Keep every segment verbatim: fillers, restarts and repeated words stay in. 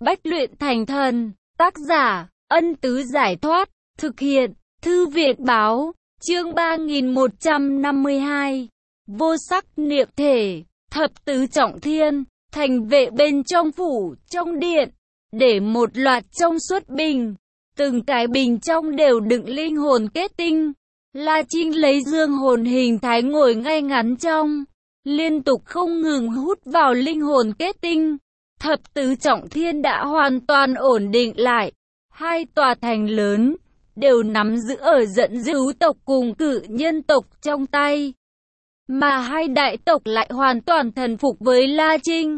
Bách luyện thành thần. Tác giả, Ân Tứ Giải Thoát. Thực hiện, Thư viện Báo. Chương ba nghìn một trăm năm mươi hai. Vô sắc niệm thể. Thập tứ trọng thiên. Thành vệ bên trong phủ, trong điện. Để một loạt trong suốt bình. Từng cái bình trong đều đựng linh hồn kết tinh. La Trinh lấy dương hồn hình thái ngồi ngay ngắn trong. Liên tục không ngừng hút vào linh hồn kết tinh. Thập tứ trọng thiên đã hoàn toàn ổn định lại. Hai tòa thành lớn đều nắm giữ ở dẫn dữ tộc cùng cử nhân tộc trong tay. Mà hai đại tộc lại hoàn toàn thần phục với La Trinh.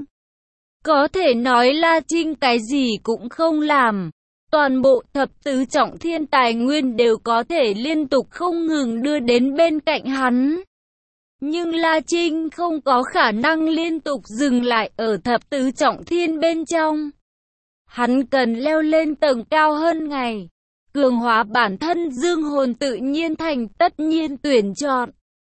Có thể nói La Trinh cái gì cũng không làm. Toàn bộ thập tứ trọng thiên tài nguyên đều có thể liên tục không ngừng đưa đến bên cạnh hắn. Nhưng La Trinh không có khả năng liên tục dừng lại ở thập tứ trọng thiên bên trong. Hắn cần leo lên tầng cao hơn ngày. Cường hóa bản thân dương hồn tự nhiên thành tất nhiên tuyển chọn.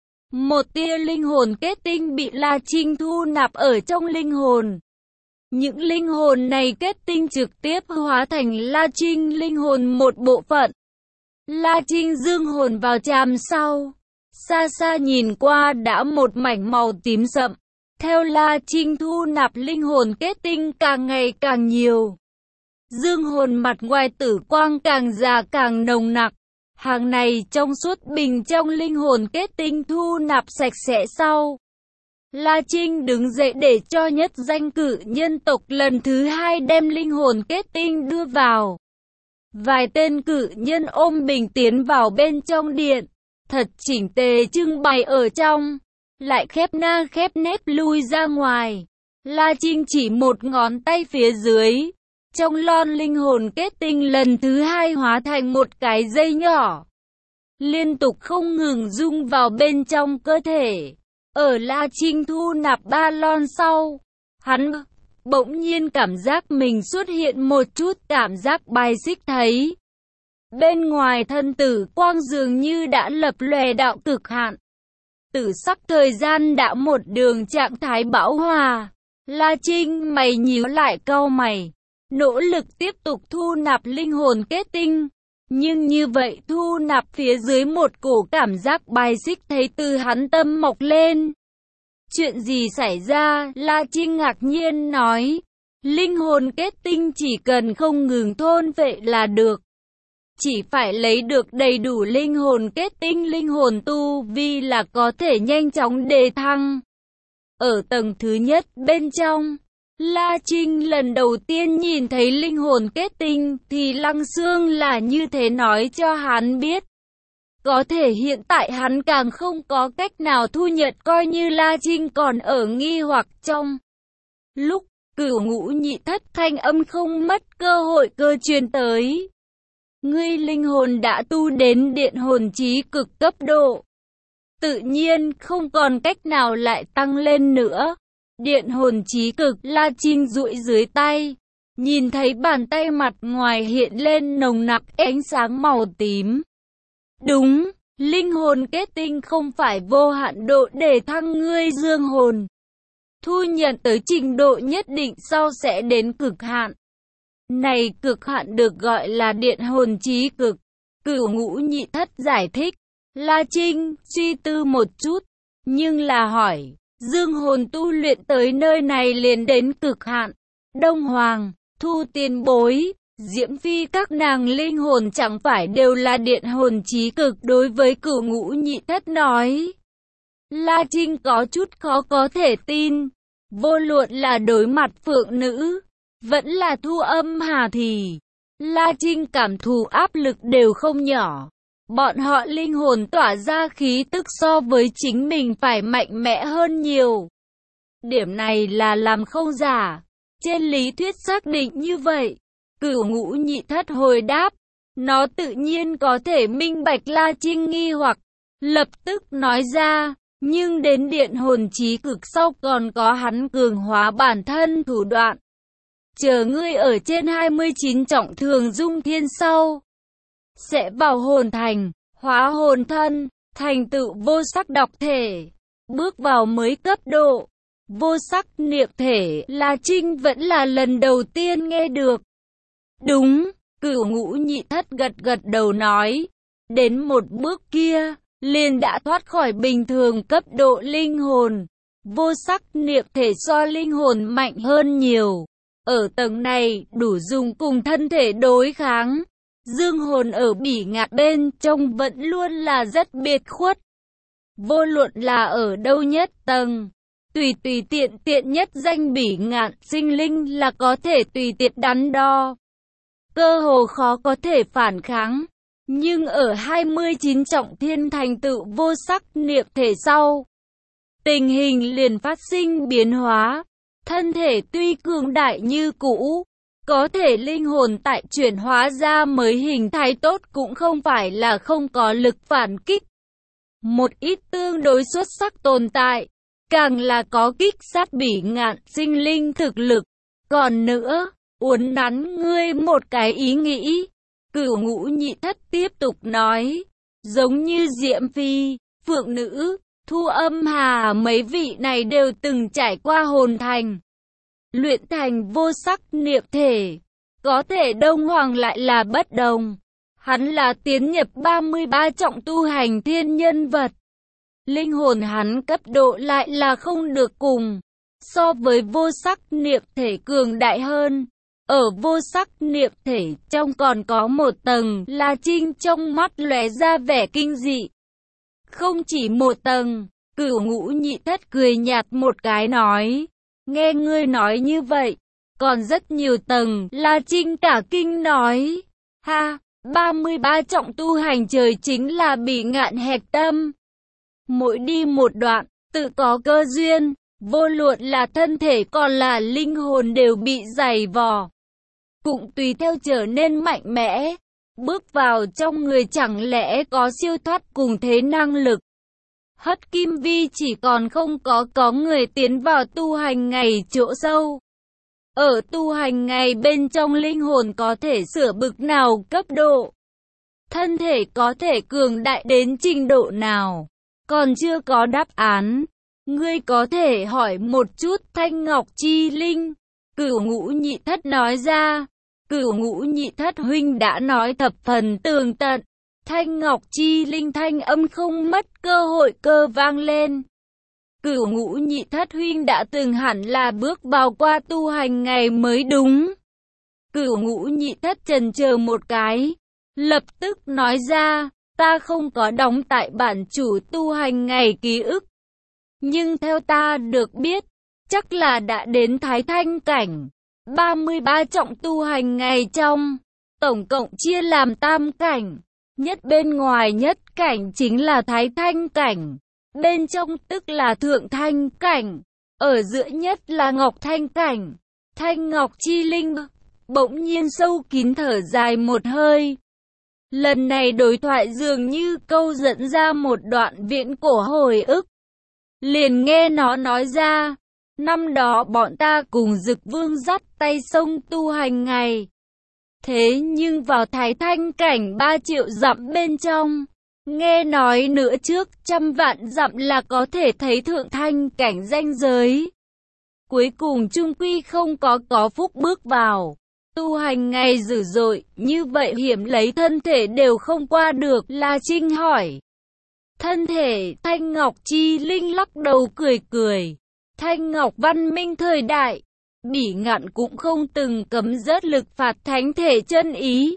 Một tia linh hồn kết tinh bị La Trinh thu nạp ở trong linh hồn. Những linh hồn này kết tinh trực tiếp hóa thành La Trinh linh hồn một bộ phận. La Trinh dương hồn vào tràm sau. Xa xa nhìn qua đã một mảnh màu tím sậm. Theo La Trinh thu nạp linh hồn kết tinh càng ngày càng nhiều. Dương hồn mặt ngoài tử quang càng già càng nồng nặc. Hàng này trong suốt bình trong linh hồn kết tinh thu nạp sạch sẽ sau. La Trinh đứng dậy để cho nhất danh cử nhân tộc lần thứ hai đem linh hồn kết tinh đưa vào. Vài tên cử nhân ôm bình tiến vào bên trong điện. Thật chỉnh tề trưng bày ở trong. Lại khép na khép nép lui ra ngoài. La Trinh chỉ một ngón tay phía dưới. Trong lon linh hồn kết tinh lần thứ hai hóa thành một cái dây nhỏ. Liên tục không ngừng dung vào bên trong cơ thể. Ở La Trinh thu nạp ba lon sau. Hắn bỗng nhiên cảm giác mình xuất hiện một chút cảm giác bài xích thấy. Bên ngoài thân tử quang dường như đã lập lòe đạo cực hạn. Tử sắc thời gian đã một đường trạng thái bão hòa. La Trinh mày nhíu lại cau mày. Nỗ lực tiếp tục thu nạp linh hồn kết tinh. Nhưng như vậy thu nạp phía dưới một cổ cảm giác bài xích thấy từ hắn tâm mọc lên. Chuyện gì xảy ra? La Trinh ngạc nhiên nói. Linh hồn kết tinh chỉ cần không ngừng thôn vệ là được. Chỉ phải lấy được đầy đủ linh hồn kết tinh linh hồn tu vi là có thể nhanh chóng đề thăng. Ở tầng thứ nhất bên trong, La Trinh lần đầu tiên nhìn thấy linh hồn kết tinh thì Lăng Xương là như thế nói cho hắn biết. Có thể hiện tại hắn càng không có cách nào thu nhận coi như La Trinh còn ở nghi hoặc trong. Lúc Cửu Ngũ Nhị Thất thanh âm không mất cơ hội cơ truyền tới. Ngươi linh hồn đã tu đến điện hồn chí cực cấp độ. Tự nhiên không còn cách nào lại tăng lên nữa. Điện hồn chí cực La Trinh duỗi dưới tay. Nhìn thấy bàn tay mặt ngoài hiện lên nồng nặc ánh sáng màu tím. Đúng, linh hồn kết tinh không phải vô hạn độ để thăng ngươi dương hồn. Thu nhận tới trình độ nhất định sau sẽ đến cực hạn. Này cực hạn được gọi là điện hồn chí cực. Cửu Ngũ Nhị Thất giải thích. La Trinh suy tư một chút, nhưng là hỏi, dương hồn tu luyện tới nơi này liền đến cực hạn. Đông Hoàng, Thu Tiền Bối, Diễm Phi các nàng linh hồn chẳng phải đều là điện hồn chí cực đối với Cửu Ngũ Nhị Thất nói. La Trinh có chút khó có thể tin. Vô luận là đối mặt phượng nữ, vẫn là Thu Âm Hà thì La Trinh cảm thụ áp lực đều không nhỏ. Bọn họ linh hồn tỏa ra khí tức so với chính mình phải mạnh mẽ hơn nhiều. Điểm này là làm không giả. Trên lý thuyết xác định như vậy. Cửu Ngũ Nhị Thất hồi đáp. Nó tự nhiên có thể minh bạch La Trinh nghi hoặc. Lập tức nói ra. Nhưng đến điện hồn chí cực sau còn có hắn cường hóa bản thân thủ đoạn. Chờ ngươi ở trên hai mươi chín trọng thường dung thiên sau. Sẽ vào hồn thành, hóa hồn thân, thành tựu vô sắc độc thể. Bước vào mới cấp độ. vô sắc niệm thể, La Trinh vẫn là lần đầu tiên nghe được. Đúng, Cửu Ngũ Nhị Thất gật gật đầu nói, đến một bước kia, liền đã thoát khỏi bình thường cấp độ linh hồn. Vô sắc niệm thể so linh hồn mạnh hơn nhiều. Ở tầng này, đủ dùng cùng thân thể đối kháng. Dương hồn ở bỉ ngạn bên trong vẫn luôn là rất biệt khuất. Vô luận là ở đâu nhất tầng, tùy tùy tiện tiện nhất danh bỉ ngạn sinh linh là có thể tùy tiện đắn đo. Cơ hồ khó có thể phản kháng. Nhưng ở hai mươi chín trọng thiên thành tựu vô sắc niệm thể sau, tình hình liền phát sinh biến hóa. Thân thể tuy cường đại như cũ, có thể linh hồn tại chuyển hóa ra mới hình thái tốt cũng không phải là không có lực phản kích. Một ít tương đối xuất sắc tồn tại, càng là có kích sát bỉ ngạn sinh linh thực lực. Còn nữa, uốn nắn ngươi một cái ý nghĩ. Cửu Ngũ Nhị Thất tiếp tục nói, giống như Diệm Phi, Phượng Nữ, Thu Âm Hà mấy vị này đều từng trải qua hồn thành, luyện thành vô sắc niệm thể. Có thể Đông Hoàng lại là bất đồng. Hắn là tiến nhập ba mươi ba trọng tu hành thiên nhân vật. Linh hồn hắn cấp độ lại là không được cùng. So với vô sắc niệm thể cường đại hơn. Ở vô sắc niệm thể trong còn có một tầng, La Trinh trong mắt lóe ra vẻ kinh dị. Không chỉ một tầng, Cửu Ngũ Nhị Thất cười nhạt một cái nói, nghe ngươi nói như vậy, còn rất nhiều tầng. La Trinh cả kinh nói, ha, ba mươi ba trọng tu hành trời chính là bỉ ngạn hạch tâm. Mỗi đi một đoạn, tự có cơ duyên, vô luận là thân thể còn là linh hồn đều bị dày vò, cũng tùy theo trở nên mạnh mẽ. Bước vào trong người chẳng lẽ có siêu thoát cùng thế năng lực. Hất Kim Vi chỉ còn không có có người tiến vào tu hành ngày chỗ sâu. Ở tu hành ngày bên trong linh hồn có thể sửa bực nào cấp độ, thân thể có thể cường đại đến trình độ nào, còn chưa có đáp án. Ngươi có thể hỏi một chút Thanh Ngọc Chi Linh. Cửu Ngũ Nhị Thất nói ra. Cửu Ngũ Nhị Thất huynh đã nói thập phần tường tận. Thanh Ngọc Chi Linh thanh âm không mất cơ hội cơ vang lên. Cửu Ngũ Nhị Thất huynh đã từng hẳn là bước vào qua tu hành ngày mới đúng. Cửu Ngũ Nhị Thất chần chờ một cái, lập tức nói ra, ta không có đóng tại bản chủ tu hành ngày ký ức. Nhưng theo ta được biết, chắc là đã đến Thái Thanh cảnh. ba mươi ba trọng tu hành ngày trong, tổng cộng chia làm tam cảnh. Nhất bên ngoài nhất cảnh chính là Thái Thanh cảnh, bên trong tức là Thượng Thanh cảnh, ở giữa nhất là Ngọc Thanh cảnh. Thanh Ngọc Chi Linh bỗng nhiên sâu kín thở dài một hơi. Lần này đối thoại dường như câu dẫn ra một đoạn viễn cổ hồi ức. Liền nghe nó nói ra, năm đó bọn ta cùng Dực Vương dắt tay sông tu hành ngày. Thế nhưng vào Thái Thanh cảnh ba triệu dặm bên trong, nghe nói nữa trước trăm vạn dặm là có thể thấy Thượng Thanh cảnh ranh giới. Cuối cùng chung quy không có có phúc bước vào. Tu hành ngày dữ dội, như vậy hiểm lấy thân thể đều không qua được. La Trinh hỏi. Thân thể, Thanh Ngọc Chi Linh lắc đầu cười cười. Thanh Ngọc văn minh thời đại, bỉ ngạn cũng không từng cấm rớt lực phạt thánh thể chân ý.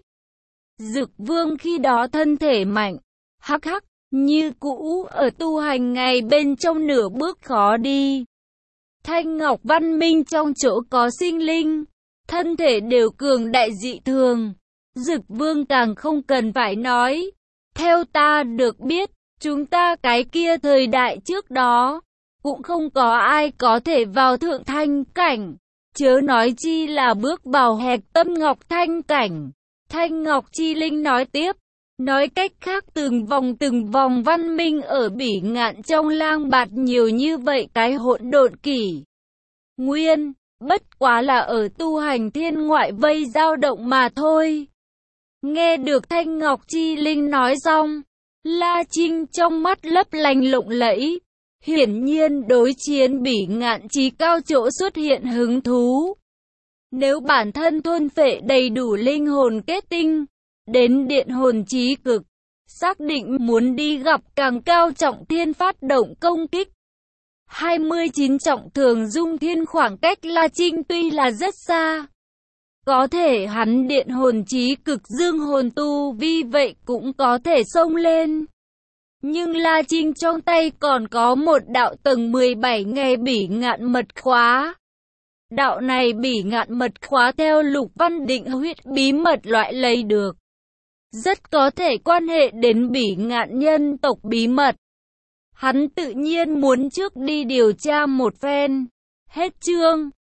Dực Vương khi đó thân thể mạnh, hắc hắc, như cũ ở tu hành ngày bên trong nửa bước khó đi. Thanh Ngọc văn minh trong chỗ có sinh linh, thân thể đều cường đại dị thường. Dực Vương càng không cần phải nói. Theo ta được biết, chúng ta cái kia thời đại trước đó, cũng không có ai có thể vào Thượng Thanh cảnh, chớ nói chi là bước vào hẹp tâm Ngọc Thanh cảnh. Thanh Ngọc Chi Linh nói tiếp, nói cách khác từng vòng từng vòng văn minh ở bỉ ngạn trong lang bạt nhiều như vậy cái hỗn độn kỷ nguyên, bất quá là ở tu hành thiên ngoại vây dao động mà thôi. Nghe được Thanh Ngọc Chi Linh nói xong, La Trinh trong mắt lấp lánh lộng lẫy, Hiển nhiên đối chiến Bỉ Ngạn Trí cao chỗ xuất hiện hứng thú. Nếu bản thân thôn phệ đầy đủ linh hồn kết tinh, đến điện hồn chí cực, xác định muốn đi gặp càng cao trọng thiên phát động công kích. hai mươi chín trọng thường dung thiên khoảng cách La Trinh tuy là rất xa. Có thể hắn điện hồn chí cực dương hồn tu vi vậy cũng có thể xông lên. Nhưng La Trinh trong tay còn có một đạo tầng mười bảy nghe Bỉ Ngạn mật khóa. Đạo này Bỉ Ngạn mật khóa theo Lục Văn Định huyết bí mật loại lấy được. Rất có thể quan hệ đến Bỉ Ngạn nhân tộc bí mật. Hắn tự nhiên muốn trước đi điều tra một phen. Hết chương.